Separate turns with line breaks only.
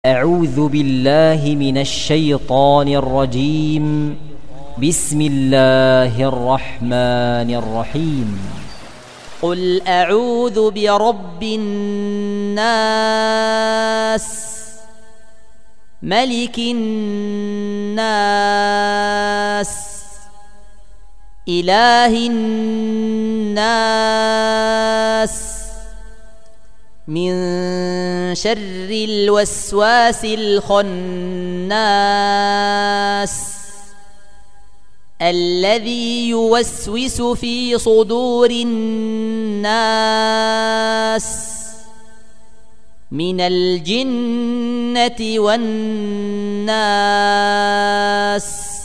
أعوذ بالله من الشيطان الرجيم. بسم الله الرحمن الرحيم.
قل أعوذ برب الناس ملك الناس إله الناس من شر الوسواس الخناس الذي يوسوس في صدور الناس من الجنة والناس.